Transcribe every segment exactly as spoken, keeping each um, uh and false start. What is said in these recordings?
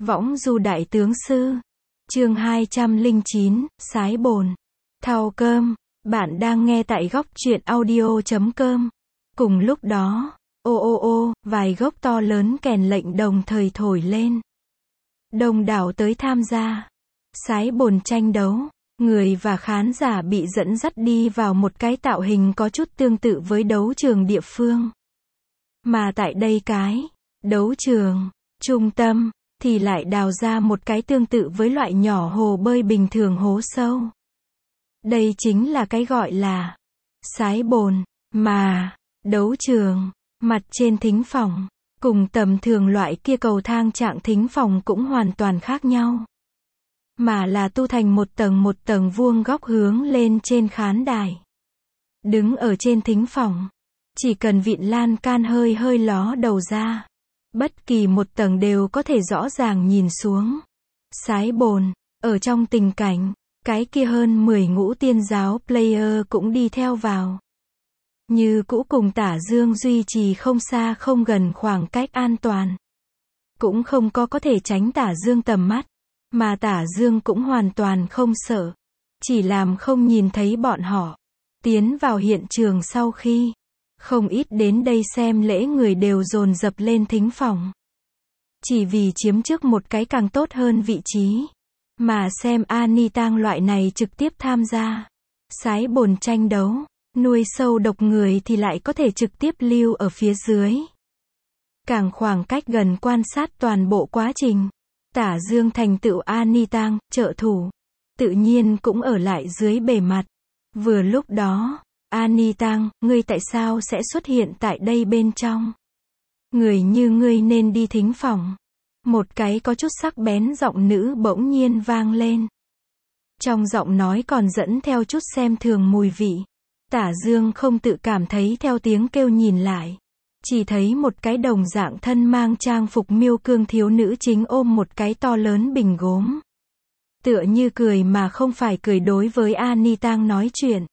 Võng du đại tướng sư. Chương hai trăm lẻ chín, sái bồn. Thau cơm. Bạn đang nghe tại góc truyện audio chấm com. Cùng lúc đó, ô ô ô, vài gốc to lớn kèn lệnh đồng thời thổi lên. Đông đảo tới tham gia sái bồn tranh đấu. Người và khán giả bị dẫn dắt đi vào một cái tạo hình có chút tương tự với đấu trường địa phương. Mà tại đây cái đấu trường trung tâm thì lại đào ra một cái tương tự với loại nhỏ hồ bơi bình thường hố sâu. Đây chính là cái gọi là sái bồn, mà đấu trường mặt trên thính phòng cùng tầm thường loại kia cầu thang trạng thính phòng cũng hoàn toàn khác nhau. Mà là tu thành một tầng một tầng vuông góc hướng lên trên khán đài. Đứng ở trên thính phòng, chỉ cần vịn lan can hơi hơi ló đầu ra, bất kỳ một tầng đều có thể rõ ràng nhìn xuống. Sái bồn, ở trong tình cảnh, cái kia hơn mười ngũ tiên giáo player cũng đi theo vào. Như cũ cùng Tả Dương duy trì không xa không gần khoảng cách an toàn. Cũng không có có thể tránh Tả Dương tầm mắt. Mà Tả Dương cũng hoàn toàn không sợ. Chỉ làm không nhìn thấy bọn họ. Tiến vào hiện trường sau khi không ít đến đây xem lễ người đều dồn dập lên thính phòng. Chỉ vì chiếm trước một cái càng tốt hơn vị trí. Mà xem Ani Tang loại này trực tiếp tham gia sái bồn tranh đấu. Nuôi sâu độc người thì lại có thể trực tiếp lưu ở phía dưới. Càng khoảng cách gần quan sát toàn bộ quá trình. Tả Dương thành tựu Ani Tang, trợ thủ. Tự nhiên cũng ở lại dưới bề mặt. Vừa lúc đó, Ani Tang, ngươi tại sao sẽ xuất hiện tại đây bên trong? Người như ngươi nên đi thính phòng. Một cái có chút sắc bén giọng nữ bỗng nhiên vang lên. Trong giọng nói còn dẫn theo chút xem thường mùi vị. Tả Dương không tự cảm thấy theo tiếng kêu nhìn lại. Chỉ thấy một cái đồng dạng thân mang trang phục miêu cương thiếu nữ chính ôm một cái to lớn bình gốm. Tựa như cười mà không phải cười đối với Ani Tang nói chuyện.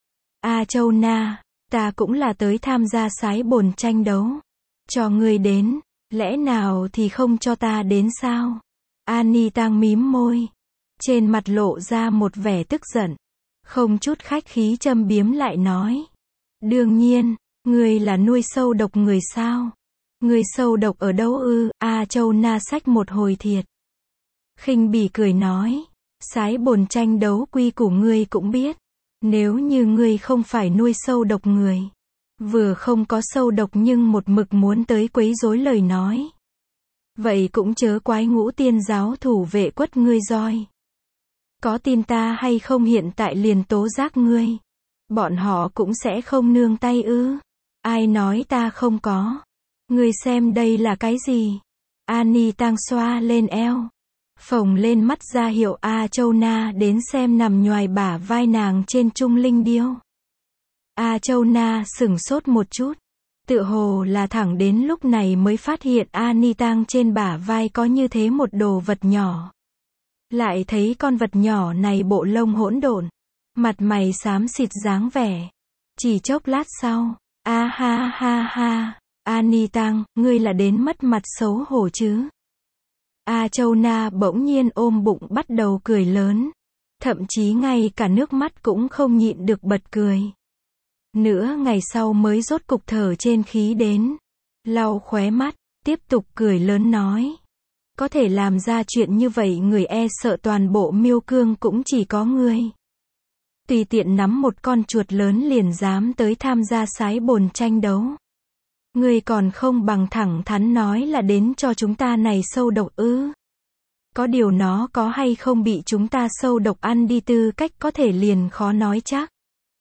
A Châu Na, ta cũng là tới tham gia sái bồn tranh đấu. Cho ngươi đến, lẽ nào thì không cho ta đến sao? Ani Tang mím môi. Trên mặt lộ ra một vẻ tức giận. Không chút khách khí châm biếm lại nói. Đương nhiên. Ngươi là nuôi sâu độc người sao? Ngươi sâu độc ở đâu ư? A Châu Na xách một hồi thiệt. Khinh bỉ cười nói. Sái bồn tranh đấu quy củ ngươi cũng biết. Nếu như ngươi không phải nuôi sâu độc người. Vừa không có sâu độc nhưng một mực muốn tới quấy rối lời nói. Vậy cũng chớ quái ngũ tiên giáo thủ vệ quất ngươi roi. Có tin ta hay không hiện tại liền tố giác ngươi. Bọn họ cũng sẽ không nương tay ư. Ai nói ta không có? Ngươi xem đây là cái gì? Ani Tang xoa lên eo. Phồng lên mắt ra hiệu A Châu Na đến xem nằm nhoài bả vai nàng trên trung linh điêu. A Châu Na sửng sốt một chút. Tựa hồ là thẳng đến lúc này mới phát hiện Ani Tang trên bả vai có như thế một đồ vật nhỏ. Lại thấy con vật nhỏ này bộ lông hỗn độn. Mặt mày xám xịt dáng vẻ. Chỉ chốc lát sau. A ha ha ha, Ani Tang, ngươi là đến mất mặt xấu hổ chứ? A Châu Na bỗng nhiên ôm bụng bắt đầu cười lớn. Thậm chí ngay cả nước mắt cũng không nhịn được bật cười. Nửa ngày sau mới rốt cục thở trên khí đến. Lau khóe mắt, tiếp tục cười lớn nói. Có thể làm ra chuyện như vậy người e sợ toàn bộ miêu cương cũng chỉ có ngươi. Tùy tiện nắm một con chuột lớn liền dám tới tham gia sái bồn tranh đấu. Ngươi còn không bằng thẳng thắn nói là đến cho chúng ta này sâu độc ư. Có điều nó có hay không bị chúng ta sâu độc ăn đi tư cách có thể liền khó nói chắc.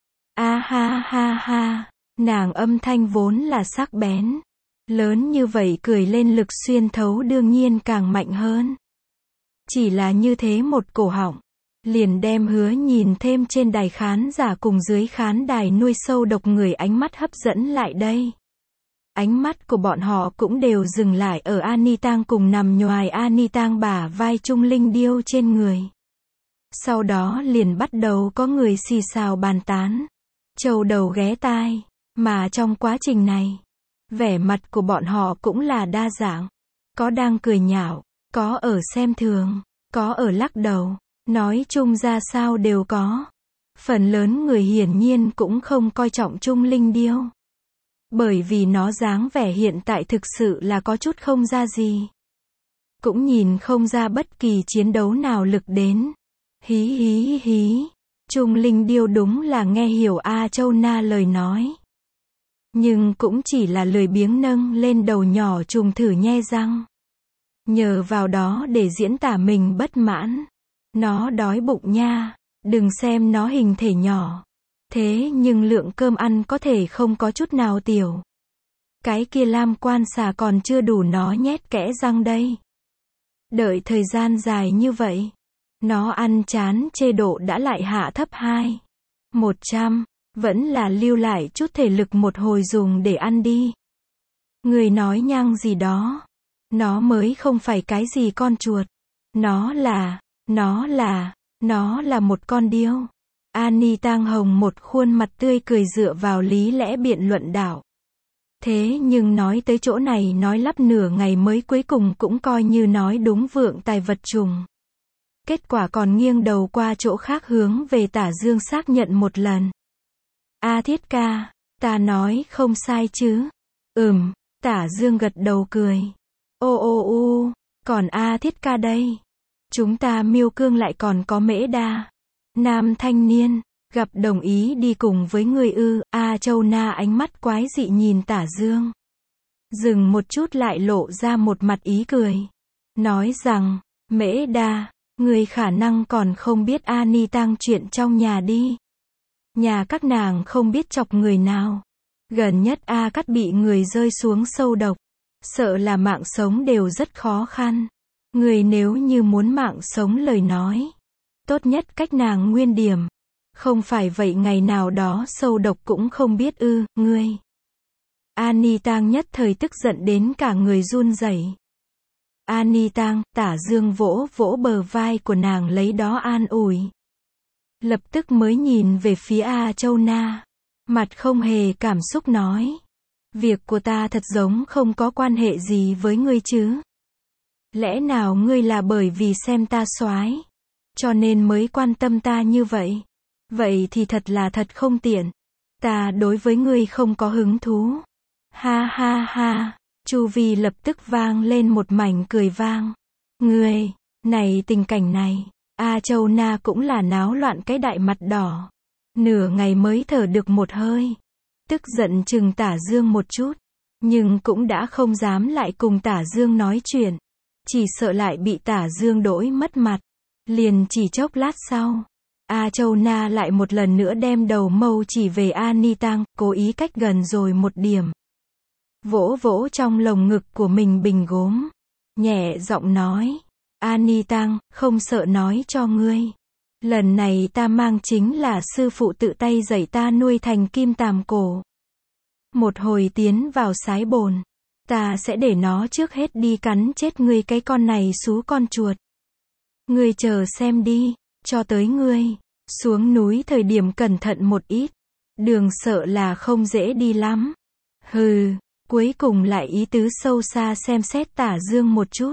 A ha ha ha, nàng âm thanh vốn là sắc bén. Lớn như vậy cười lên lực xuyên thấu đương nhiên càng mạnh hơn. Chỉ là như thế một cổ họng. Liền đem hứa nhìn thêm trên đài khán giả cùng dưới khán đài nuôi sâu độc người ánh mắt hấp dẫn lại đây. Ánh mắt của bọn họ cũng đều dừng lại ở Ani Tang cùng nằm nhoài Ani Tang bả vai trung linh điêu trên người. Sau đó liền bắt đầu có người xì xào bàn tán. Trâu đầu ghé tai. Mà trong quá trình này, vẻ mặt của bọn họ cũng là đa dạng. Có đang cười nhạo, có ở xem thường, có ở lắc đầu, nói chung ra sao đều có. Phần lớn người hiển nhiên cũng không coi trọng Trung Linh Điêu. Bởi vì nó dáng vẻ hiện tại thực sự là có chút không ra gì. Cũng nhìn không ra bất kỳ chiến đấu nào lực đến. Hí hí hí. Trung Linh Điêu đúng là nghe hiểu A Châu Na lời nói. Nhưng cũng chỉ là lười biếng nâng lên đầu nhỏ trùng thử nhe răng. Nhờ vào đó để diễn tả mình bất mãn. Nó đói bụng nha. Đừng xem nó hình thể nhỏ. Thế nhưng lượng cơm ăn có thể không có chút nào tiểu. Cái kia lam quan xà còn chưa đủ nó nhét kẽ răng đây. Đợi thời gian dài như vậy. Nó ăn chán chê độ đã lại hạ thấp hai. một trăm. Vẫn là lưu lại chút thể lực một hồi dùng để ăn đi. Người nói nhăng gì đó. Nó mới không phải cái gì con chuột. Nó là, nó là, nó là một con điêu. Ani Tang Hồng một khuôn mặt tươi cười dựa vào lý lẽ biện luận đạo. Thế nhưng nói tới chỗ này nói lắp nửa ngày mới cuối cùng cũng coi như nói đúng vượng tài vật trùng. Kết quả còn nghiêng đầu qua chỗ khác hướng về Tả Dương xác nhận một lần. A Thiết ca, ta nói không sai chứ? Ừm, Tả Dương gật đầu cười. Ô ô ô, còn A Thiết ca đây. Chúng ta Miêu Cương lại còn có Mễ Đa. Nam thanh niên, gặp đồng ý đi cùng với người ư? A Châu Na ánh mắt quái dị nhìn Tả Dương. Dừng một chút lại lộ ra một mặt ý cười. Nói rằng, Mễ Đa, người khả năng còn không biết Ani Tang chuyện trong nhà đi. Nhà các nàng không biết chọc người nào. Gần nhất A Cắt bị người rơi xuống sâu độc. Sợ là mạng sống đều rất khó khăn. Người nếu như muốn mạng sống lời nói. Tốt nhất cách nàng nguyên điểm. Không phải vậy ngày nào đó sâu độc cũng không biết ư, ngươi. Ani Tang nhất thời tức giận đến cả người run rẩy. Ani Tang, Tả Dương vỗ vỗ bờ vai của nàng lấy đó an ủi. Lập tức mới nhìn về phía A Châu Na. Mặt không hề cảm xúc nói. Việc của ta thật giống không có quan hệ gì với ngươi chứ. Lẽ nào ngươi là bởi vì xem ta soái cho nên mới quan tâm ta như vậy? Vậy thì thật là thật không tiện. Ta đối với ngươi không có hứng thú. Ha ha ha. Chu vi lập tức vang lên một mảnh cười vang. Ngươi, này tình cảnh này. A Châu Na cũng là náo loạn cái đại mặt đỏ. Nửa ngày mới thở được một hơi. Tức giận chừng Tả Dương một chút. Nhưng cũng đã không dám lại cùng Tả Dương nói chuyện. Chỉ sợ lại bị Tả Dương đỗi mất mặt. Liền chỉ chốc lát sau. A Châu Na lại một lần nữa đem đầu mâu chỉ về Ani Tang, cố ý cách gần rồi một điểm. Vỗ vỗ trong lồng ngực của mình bình gốm. Nhẹ giọng nói. Ani Tang, không sợ nói cho ngươi. Lần này ta mang chính là sư phụ tự tay dạy ta nuôi thành kim tàm cổ. Một hồi tiến vào sái bồn. Ta sẽ để nó trước hết đi cắn chết ngươi cái con này xú con chuột. Ngươi chờ xem đi, cho tới ngươi. Xuống núi thời điểm cẩn thận một ít. Đường sợ là không dễ đi lắm. Hừ, cuối cùng lại ý tứ sâu xa xem xét Tả Dương một chút.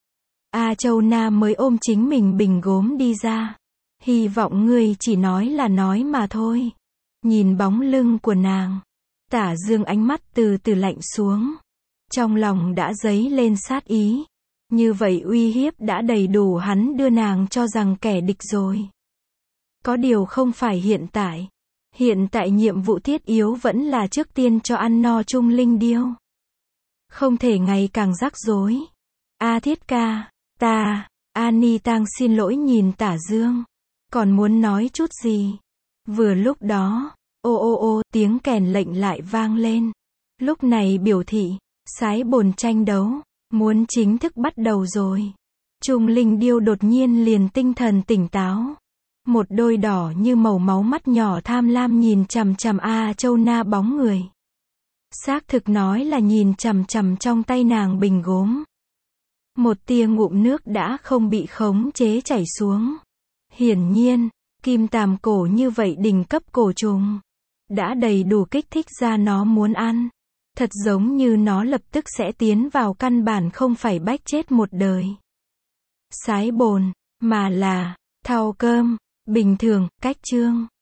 A Châu Na mới ôm chính mình bình gốm đi ra. Hy vọng ngươi chỉ nói là nói mà thôi. Nhìn bóng lưng của nàng. Tả Dương ánh mắt từ từ lạnh xuống. Trong lòng đã dấy lên sát ý. Như vậy uy hiếp đã đầy đủ hắn đưa nàng cho rằng kẻ địch rồi. Có điều không phải hiện tại. Hiện tại nhiệm vụ thiết yếu vẫn là trước tiên cho ăn no Trung Linh Điêu. Không thể ngày càng rắc rối. A Thiết ca, ta, Ani Tang xin lỗi nhìn Tả Dương. Còn muốn nói chút gì? Vừa lúc đó, ô ô ô, tiếng kèn lệnh lại vang lên. Lúc này biểu thị, sái bồn tranh đấu, muốn chính thức bắt đầu rồi. Trung Linh Điêu đột nhiên liền tinh thần tỉnh táo. Một đôi đỏ như màu máu mắt nhỏ tham lam nhìn chằm chằm A Châu Na bóng người. Xác thực nói là nhìn chằm chằm trong tay nàng bình gốm. Một tia ngụm nước đã không bị khống chế chảy xuống. Hiển nhiên, kim tàm cổ như vậy đỉnh cấp cổ trùng. Đã đầy đủ kích thích ra nó muốn ăn. Thật giống như nó lập tức sẽ tiến vào căn bản không phải bách chết một đời. sái bồn, mà là thau cơm. Bình thường, cách chương.